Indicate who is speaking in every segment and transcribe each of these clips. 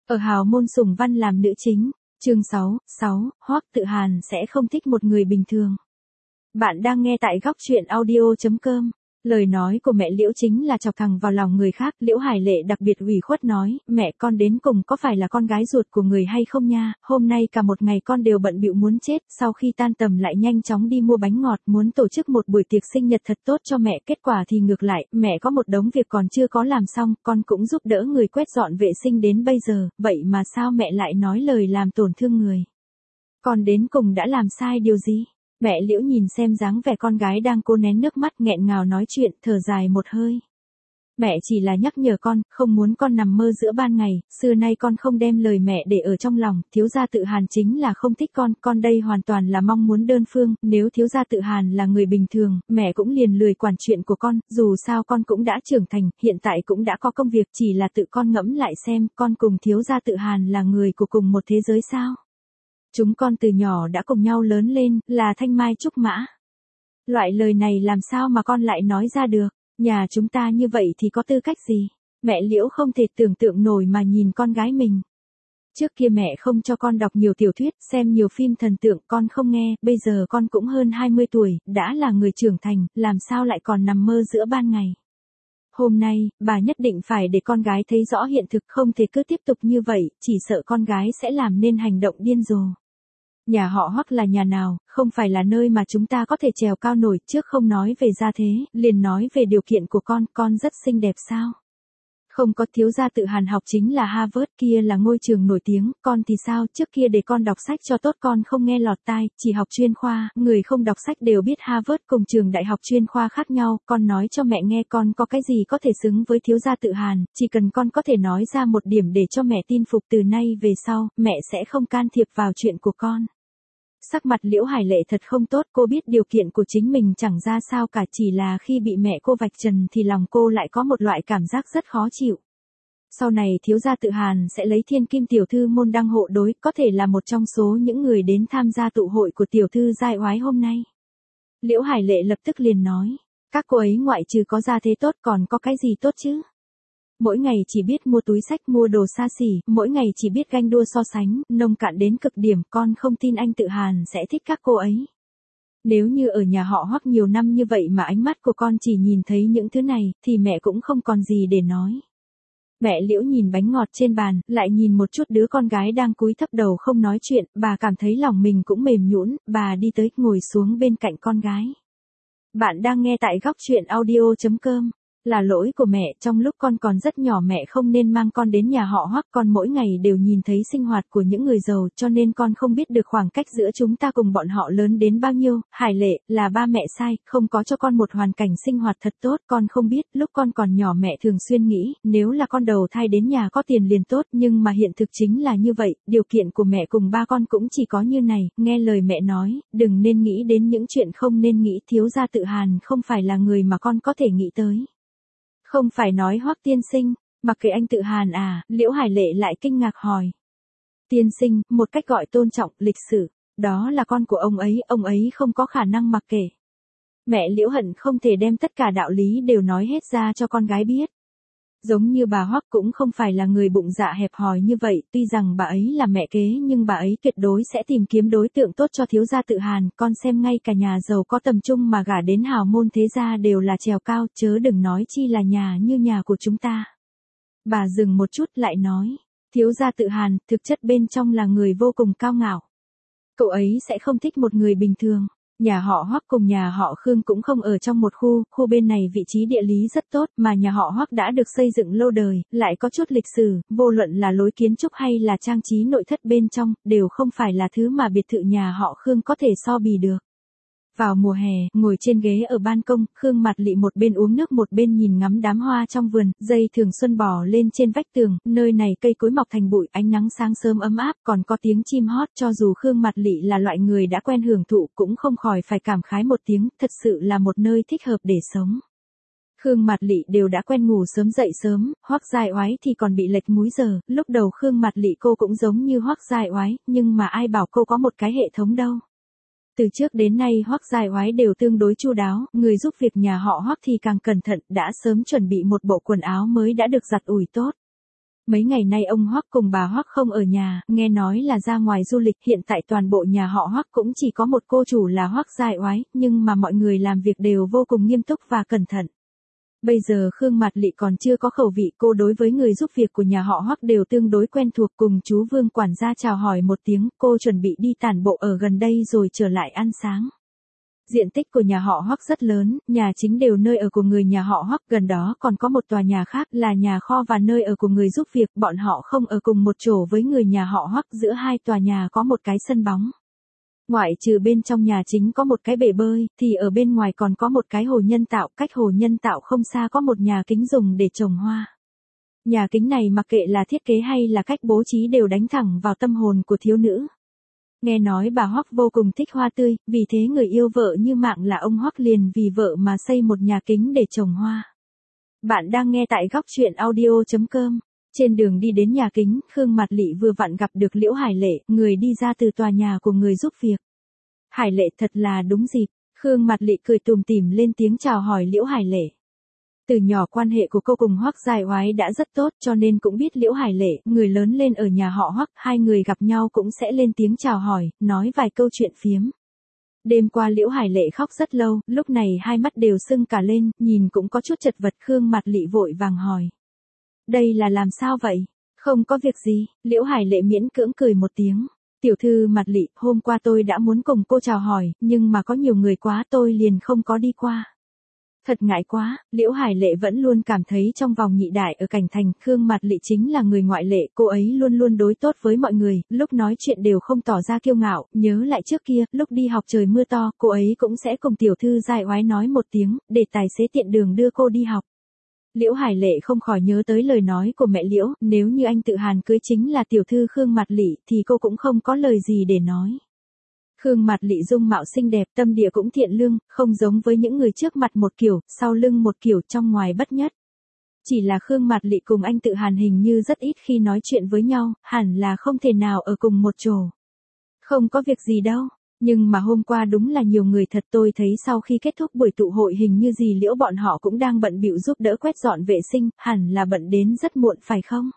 Speaker 1: Ở hào môn Sùng Văn làm nữ chính, chương 6, Hoắc Tự Hàn sẽ không thích một người bình thường. Bạn đang nghe tại góc truyện audio.com. Lời nói của mẹ Liễu chính là chọc thẳng vào lòng người khác. Liễu Hải Lệ đặc biệt ủy khuất nói, mẹ con đến cùng có phải là con gái ruột của người hay không nha, hôm nay cả một ngày con đều bận bịu muốn chết, sau khi tan tầm lại nhanh chóng đi mua bánh ngọt muốn tổ chức một buổi tiệc sinh nhật thật tốt cho mẹ, kết quả thì ngược lại, mẹ có một đống việc còn chưa có làm xong, con cũng giúp đỡ người quét dọn vệ sinh đến bây giờ, vậy mà sao mẹ lại nói lời làm tổn thương người? Con đến cùng đã làm sai điều gì? Mẹ Liễu nhìn xem dáng vẻ con gái đang cố nén nước mắt nghẹn ngào nói chuyện, thở dài một hơi. Mẹ chỉ là nhắc nhở con, không muốn con nằm mơ giữa ban ngày, xưa nay con không đem lời mẹ để ở trong lòng, thiếu gia Tự Hàn chính là không thích con đây hoàn toàn là mong muốn đơn phương, nếu thiếu gia Tự Hàn là người bình thường, mẹ cũng liền lười quản chuyện của con, dù sao con cũng đã trưởng thành, hiện tại cũng đã có công việc, chỉ là tự con ngẫm lại xem, con cùng thiếu gia Tự Hàn là người của cùng một thế giới sao? Chúng con từ nhỏ đã cùng nhau lớn lên, là thanh mai trúc mã. Loại lời này làm sao mà con lại nói ra được, nhà chúng ta như vậy thì có tư cách gì? Mẹ Liễu không thể tưởng tượng nổi mà nhìn con gái mình. Trước kia mẹ không cho con đọc nhiều tiểu thuyết, xem nhiều phim thần tượng, con không nghe, bây giờ con cũng hơn 20 tuổi, đã là người trưởng thành, làm sao lại còn nằm mơ giữa ban ngày? Hôm nay, bà nhất định phải để con gái thấy rõ hiện thực, không thể cứ tiếp tục như vậy, chỉ sợ con gái sẽ làm nên hành động điên rồ. Nhà họ Hoắc là nhà nào, không phải là nơi mà chúng ta có thể trèo cao nổi, trước không nói về gia thế, liền nói về điều kiện của con rất xinh đẹp sao? Không có, thiếu gia Tự Hàn học chính là Harvard, kia là ngôi trường nổi tiếng, con thì sao, trước kia để con đọc sách cho tốt con không nghe lọt tai, chỉ học chuyên khoa, người không đọc sách đều biết Harvard cùng trường đại học chuyên khoa khác nhau, con nói cho mẹ nghe con có cái gì có thể xứng với thiếu gia Tự Hàn, chỉ cần con có thể nói ra một điểm để cho mẹ tin phục, từ nay về sau, mẹ sẽ không can thiệp vào chuyện của con. Sắc mặt Liễu Hải Lệ thật không tốt, cô biết điều kiện của chính mình chẳng ra sao cả, chỉ là khi bị mẹ cô vạch trần thì lòng cô lại có một loại cảm giác rất khó chịu. Sau này thiếu gia Tự Hàn sẽ lấy thiên kim tiểu thư môn đăng hộ đối, có thể là một trong số những người đến tham gia tụ hội của tiểu thư giai oái hôm nay. Liễu Hải Lệ lập tức liền nói, các cô ấy ngoại trừ có gia thế tốt còn có cái gì tốt chứ? Mỗi ngày chỉ biết mua túi xách, mua đồ xa xỉ, mỗi ngày chỉ biết ganh đua so sánh, nông cạn đến cực điểm, con không tin anh Tự Hàn sẽ thích các cô ấy. Nếu như ở nhà họ Hoắc nhiều năm như vậy mà ánh mắt của con chỉ nhìn thấy những thứ này, thì mẹ cũng không còn gì để nói. Mẹ Liễu nhìn bánh ngọt trên bàn, lại nhìn một chút đứa con gái đang cúi thấp đầu không nói chuyện, bà cảm thấy lòng mình cũng mềm nhũn, bà đi tới, ngồi xuống bên cạnh con gái. Bạn đang nghe tại góc truyện audio.com. Là lỗi của mẹ, trong lúc con còn rất nhỏ mẹ không nên mang con đến nhà họ Hoắc, con mỗi ngày đều nhìn thấy sinh hoạt của những người giàu, cho nên con không biết được khoảng cách giữa chúng ta cùng bọn họ lớn đến bao nhiêu. Hải Lệ, là ba mẹ sai, không có cho con một hoàn cảnh sinh hoạt thật tốt, con không biết, lúc con còn nhỏ mẹ thường xuyên nghĩ, nếu là con đầu thai đến nhà có tiền liền tốt, nhưng mà hiện thực chính là như vậy, điều kiện của mẹ cùng ba con cũng chỉ có như này, nghe lời mẹ nói, đừng nên nghĩ đến những chuyện không nên nghĩ, thiếu gia Tự Hàn không phải là người mà con có thể nghĩ tới. Không phải nói Hoắc tiên sinh, mặc kệ anh Tự Hàn à, Liễu Hải Lệ lại kinh ngạc hỏi. Tiên sinh, một cách gọi tôn trọng, lịch sử, đó là con của ông ấy không có khả năng mặc kệ. Mẹ Liễu hận không thể đem tất cả đạo lý đều nói hết ra cho con gái biết. Giống như bà Hoắc cũng không phải là người bụng dạ hẹp hòi như vậy, tuy rằng bà ấy là mẹ kế nhưng bà ấy tuyệt đối sẽ tìm kiếm đối tượng tốt cho thiếu gia Tự Hàn, con xem ngay cả nhà giàu có tầm trung mà gả đến hào môn thế gia đều là trèo cao, chớ đừng nói chi là nhà như nhà của chúng ta. Bà dừng một chút lại nói, thiếu gia Tự Hàn, thực chất bên trong là người vô cùng cao ngạo. Cậu ấy sẽ không thích một người bình thường. Nhà họ Hoắc cùng nhà họ Khương cũng không ở trong một khu bên này vị trí địa lý rất tốt, mà nhà họ Hoắc đã được xây dựng lâu đời, lại có chút lịch sử, vô luận là lối kiến trúc hay là trang trí nội thất bên trong, đều không phải là thứ mà biệt thự nhà họ Khương có thể so bì được. Vào mùa hè, ngồi trên ghế ở ban công, Khương Mạt Lị một bên uống nước một bên nhìn ngắm đám hoa trong vườn, dây thường xuân bò lên trên vách tường, nơi này cây cối mọc thành bụi, ánh nắng sáng sớm ấm áp, còn có tiếng chim hót, cho dù Khương Mạt Lị là loại người đã quen hưởng thụ cũng không khỏi phải cảm khái một tiếng, thật sự là một nơi thích hợp để sống. Khương Mạt Lị đều đã quen ngủ sớm dậy sớm, Hoắc Giai Oái thì còn bị lệch múi giờ, lúc đầu Khương Mạt Lị cô cũng giống như Hoắc Giai Oái, nhưng mà ai bảo cô có một cái hệ thống đâu. Từ trước đến nay Hoắc Giai Oái đều tương đối chu đáo, người giúp việc nhà họ Hoắc thì càng cẩn thận, đã sớm chuẩn bị một bộ quần áo mới đã được giặt ủi tốt. Mấy ngày nay ông Hoắc cùng bà Hoắc không ở nhà, nghe nói là ra ngoài du lịch, hiện tại toàn bộ nhà họ Hoắc cũng chỉ có một cô chủ là Hoắc Giai Oái, nhưng mà mọi người làm việc đều vô cùng nghiêm túc và cẩn thận. Bây giờ Khương Mạt Lị còn chưa có khẩu vị, cô đối với người giúp việc của nhà họ Hoắc đều tương đối quen thuộc, cùng chú Vương quản gia chào hỏi một tiếng, cô chuẩn bị đi tản bộ ở gần đây rồi trở lại ăn sáng. Diện tích của nhà họ Hoắc rất lớn, nhà chính đều nơi ở của người nhà họ Hoắc, gần đó còn có một tòa nhà khác là nhà kho và nơi ở của người giúp việc, bọn họ không ở cùng một chỗ với người nhà họ Hoắc, giữa hai tòa nhà có một cái sân bóng. Ngoại trừ bên trong nhà chính có một cái bể bơi, thì ở bên ngoài còn có một cái hồ nhân tạo, cách hồ nhân tạo không xa có một nhà kính dùng để trồng hoa. Nhà kính này mặc kệ là thiết kế hay là cách bố trí đều đánh thẳng vào tâm hồn của thiếu nữ. Nghe nói bà Hoắc vô cùng thích hoa tươi, vì thế người yêu vợ như mạng là ông Hoắc liền vì vợ mà xây một nhà kính để trồng hoa. Bạn đang nghe tại góc truyện audio.com. Trên đường đi đến nhà kính, Khương Mạt Lị vừa vặn gặp được Liễu Hải Lệ, người đi ra từ tòa nhà của người giúp việc. Hải Lệ thật là đúng dịp, Khương Mạt Lị cười tủm tỉm lên tiếng chào hỏi Liễu Hải Lệ. Từ nhỏ quan hệ của cô cùng Hoắc Giai Oái đã rất tốt cho nên cũng biết Liễu Hải Lệ, người lớn lên ở nhà họ Hoắc, hai người gặp nhau cũng sẽ lên tiếng chào hỏi, nói vài câu chuyện phiếm. Đêm qua Liễu Hải Lệ khóc rất lâu, lúc này hai mắt đều sưng cả lên, nhìn cũng có chút chật vật. Khương Mạt Lị vội vàng hỏi. Đây là làm sao vậy? Không có việc gì, Liễu Hải Lệ miễn cưỡng cười một tiếng. Tiểu thư Mạt Lị, hôm qua tôi đã muốn cùng cô chào hỏi, nhưng mà có nhiều người quá tôi liền không có đi qua. Thật ngại quá, Liễu Hải Lệ vẫn luôn cảm thấy trong vòng nhị đại ở Cảnh Thành, Khương Mạt Lị chính là người ngoại lệ, cô ấy luôn luôn đối tốt với mọi người, lúc nói chuyện đều không tỏ ra kiêu ngạo, nhớ lại trước kia, lúc đi học trời mưa to, cô ấy cũng sẽ cùng tiểu thư Giai Oái nói một tiếng, để tài xế tiện đường đưa cô đi học. Liễu Hải Lệ không khỏi nhớ tới lời nói của mẹ Liễu, nếu như anh Tự Hàn cưới chính là tiểu thư Khương Mạt Lị thì cô cũng không có lời gì để nói. Khương Mạt Lị dung mạo xinh đẹp, tâm địa cũng thiện lương, không giống với những người trước mặt một kiểu, sau lưng một kiểu, trong ngoài bất nhất. Chỉ là Khương Mạt Lị cùng anh Tự Hàn hình như rất ít khi nói chuyện với nhau, hẳn là không thể nào ở cùng một chỗ. Không có việc gì đâu, nhưng mà hôm qua đúng là nhiều người thật, tôi thấy sau khi kết thúc buổi tụ hội hình như dì Liễu bọn họ cũng đang bận bịu giúp đỡ quét dọn vệ sinh, hẳn là bận đến rất muộn phải không?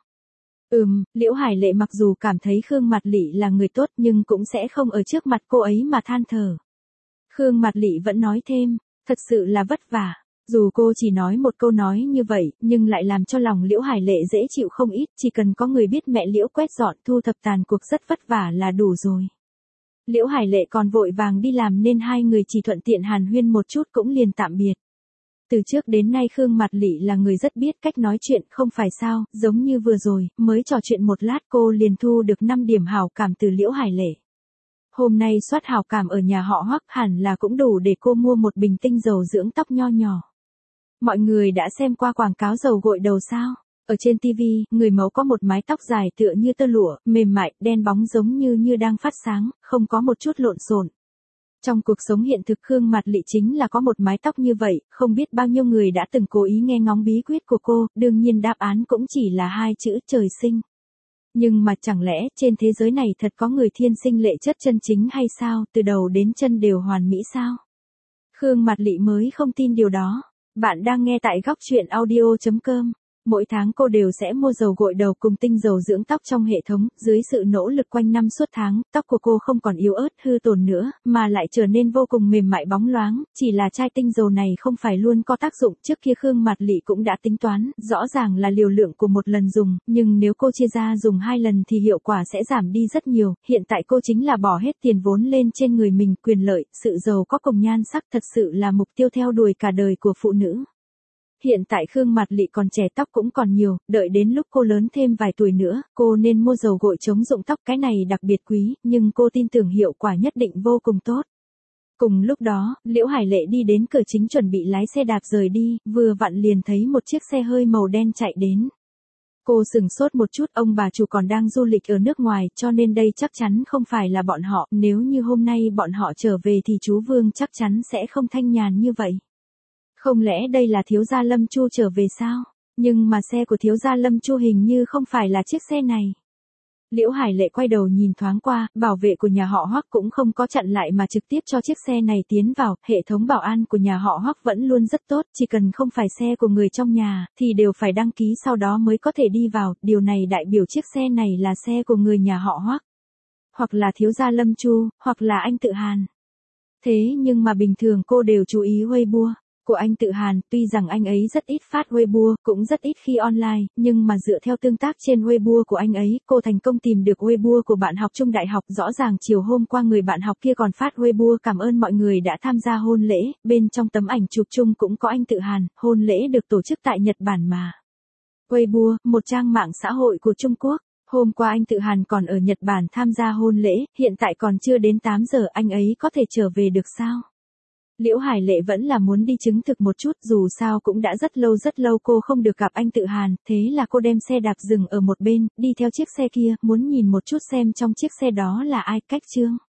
Speaker 1: Liễu Hải Lệ mặc dù cảm thấy Khương Mạt Lị là người tốt nhưng cũng sẽ không ở trước mặt cô ấy mà than thở. Khương Mạt Lị vẫn nói thêm, thật sự là vất vả. Dù cô chỉ nói một câu nói như vậy, nhưng lại làm cho lòng Liễu Hải Lệ dễ chịu không ít, chỉ cần có người biết mẹ Liễu quét dọn thu thập tàn cuộc rất vất vả là đủ rồi. Liễu Hải Lệ còn vội vàng đi làm nên hai người chỉ thuận tiện hàn huyên một chút cũng liền tạm biệt. Từ trước đến nay Khương Mạt Lị là người rất biết cách nói chuyện, không phải sao, giống như vừa rồi, mới trò chuyện một lát cô liền thu được 5 điểm hảo cảm từ Liễu Hải Lệ. Hôm nay soát hảo cảm ở nhà họ Hoắc hẳn là cũng đủ để cô mua một bình tinh dầu dưỡng tóc nho nhỏ. Mọi người đã xem qua quảng cáo dầu gội đầu sao? Ở trên TV, người mẫu có một mái tóc dài tựa như tơ lụa, mềm mại, đen bóng giống như đang phát sáng, không có một chút lộn xộn. Trong cuộc sống hiện thực Khương Mạt Lị chính là có một mái tóc như vậy, không biết bao nhiêu người đã từng cố ý nghe ngóng bí quyết của cô, đương nhiên đáp án cũng chỉ là hai chữ trời sinh. Nhưng mà chẳng lẽ trên thế giới này thật có người thiên sinh lệ chất chân chính hay sao, từ đầu đến chân đều hoàn mỹ sao? Khương Mạt Lị mới không tin điều đó. Bạn đang nghe tại góc truyện audio.com. Mỗi tháng cô đều sẽ mua dầu gội đầu cùng tinh dầu dưỡng tóc trong hệ thống, dưới sự nỗ lực quanh năm suốt tháng, tóc của cô không còn yếu ớt, hư tổn nữa, mà lại trở nên vô cùng mềm mại bóng loáng, chỉ là chai tinh dầu này không phải luôn có tác dụng, trước kia Khương Mạt Lị cũng đã tính toán, rõ ràng là liều lượng của một lần dùng, nhưng nếu cô chia ra dùng 2 lần thì hiệu quả sẽ giảm đi rất nhiều, hiện tại cô chính là bỏ hết tiền vốn lên trên người mình, quyền lợi, sự giàu có cùng nhan sắc thật sự là mục tiêu theo đuổi cả đời của phụ nữ. Hiện tại Khương Mạt Lị còn trẻ, tóc cũng còn nhiều, đợi đến lúc cô lớn thêm vài tuổi nữa, cô nên mua dầu gội chống rụng tóc, cái này đặc biệt quý, nhưng cô tin tưởng hiệu quả nhất định vô cùng tốt. Cùng lúc đó, Liễu Hải Lệ đi đến cửa chính chuẩn bị lái xe đạp rời đi, vừa vặn liền thấy một chiếc xe hơi màu đen chạy đến. Cô sửng sốt một chút, ông bà chủ còn đang du lịch ở nước ngoài, cho nên đây chắc chắn không phải là bọn họ, nếu như hôm nay bọn họ trở về thì chú Vương chắc chắn sẽ không thanh nhàn như vậy. Không lẽ đây là thiếu gia Lâm Chu trở về sao? Nhưng mà xe của thiếu gia Lâm Chu hình như không phải là chiếc xe này. Liễu Hải Lệ quay đầu nhìn thoáng qua, bảo vệ của nhà họ Hoắc cũng không có chặn lại mà trực tiếp cho chiếc xe này tiến vào, hệ thống bảo an của nhà họ Hoắc vẫn luôn rất tốt, chỉ cần không phải xe của người trong nhà, thì đều phải đăng ký sau đó mới có thể đi vào, điều này đại biểu chiếc xe này là xe của người nhà họ Hoắc. Hoặc là thiếu gia Lâm Chu, hoặc là anh Tự Hàn. Thế nhưng mà bình thường cô đều chú ý Weibo của anh Tự Hàn, tuy rằng anh ấy rất ít phát Weibo, cũng rất ít khi online, nhưng mà dựa theo tương tác trên Weibo của anh ấy, cô thành công tìm được Weibo của bạn học chung đại học. Rõ ràng chiều hôm qua người bạn học kia còn phát Weibo cảm ơn mọi người đã tham gia hôn lễ, bên trong tấm ảnh chụp chung cũng có anh Tự Hàn, hôn lễ được tổ chức tại Nhật Bản mà. Weibo, một trang mạng xã hội của Trung Quốc. Hôm qua anh Tự Hàn còn ở Nhật Bản tham gia hôn lễ, hiện tại còn chưa đến 8 giờ, anh ấy có thể trở về được sao? Liễu Hải Lệ vẫn là muốn đi chứng thực một chút, dù sao cũng đã rất lâu cô không được gặp anh Tự Hàn, thế là cô đem xe đạp dừng ở một bên, đi theo chiếc xe kia, muốn nhìn một chút xem trong chiếc xe đó là ai. Cách chương